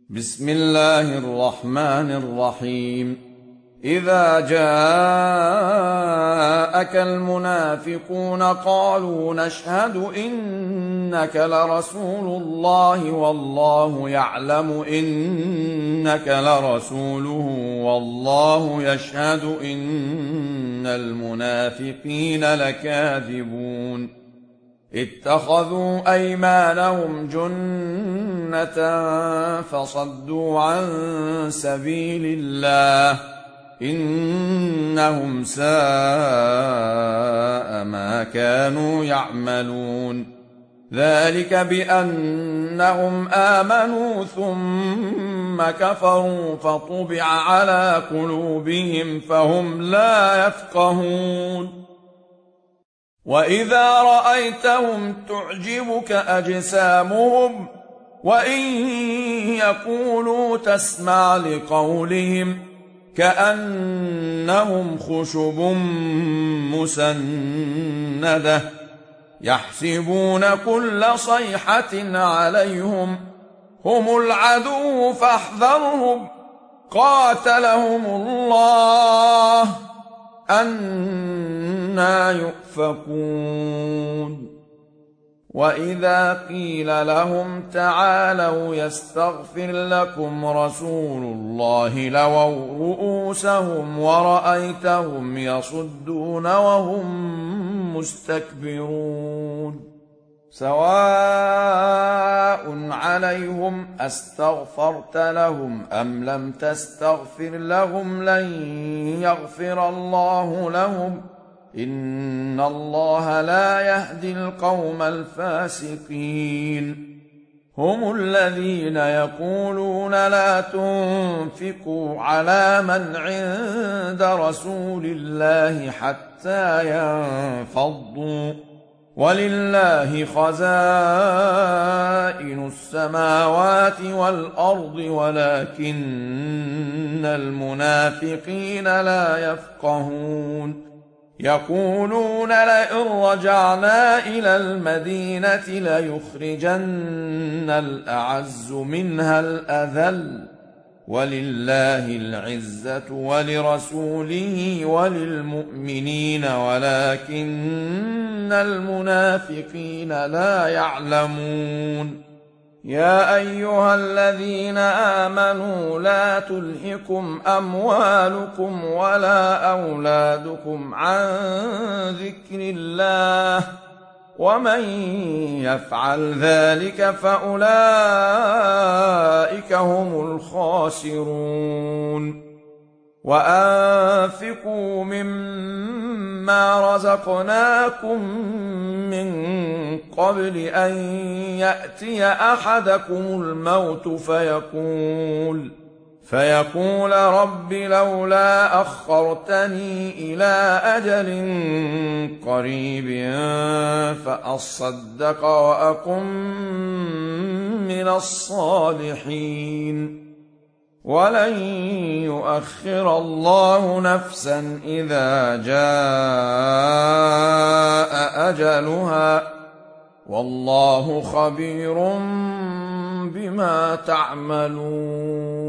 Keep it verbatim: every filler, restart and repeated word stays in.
بسم الله الرحمن الرحيم إذا جاءك المنافقون قالوا نشهد إنك لرسول الله والله يعلم إنك لرسوله والله يشهد إن المنافقين لكاذبون اتخذوا أيمانهم جنة فصدوا عن سبيل الله إنهم ساء ما كانوا يعملون ذلك بأنهم آمنوا ثم كفروا فطبع على قلوبهم فهم لا يفقهون وإذا رأيتهم تعجبك أجسامهم وإن يقولوا تسمع لقولهم كأنهم خشب مسندة يحسبون كل صيحة عليهم هم العدو فاحذرهم قاتلهم الله أنى يؤفكون وإذا قيل لهم تعالوا يستغفر لكم رسول الله لووا رؤوسهم ورأيتهم يصدون وهم مستكبرون سواء عليهم أستغفرت لهم أم لم تستغفر لهم لن يغفر الله لهم إن الله لا يهدي القوم الفاسقين هم الذين يقولون لا تنفقوا على من عند رسول الله حتى ينفضوا ولله خزائن السماوات والأرض ولكن المنافقين لا يفقهون يقولون لئن رجعنا إلى المدينة ليخرجن الأعز منها الأذل ولله العزة ولرسوله وللمؤمنين ولكن المنافقين لا يعلمون يا أيها الذين آمنوا لا تلهكم أموالكم ولا أولادكم عن ذكر الله ومن يفعل ذلك فأولئك هم الخاسرون وأنفقوا مما رزقناكم من قبل أن يأتي أحدكم الموت فيقول فيقول رب لولا أخرتني إلى أجل قريب فأصدق وأكن من الصالحين ولن يؤخر الله نفسا إذا جاء أجلها والله خبير بما تعملون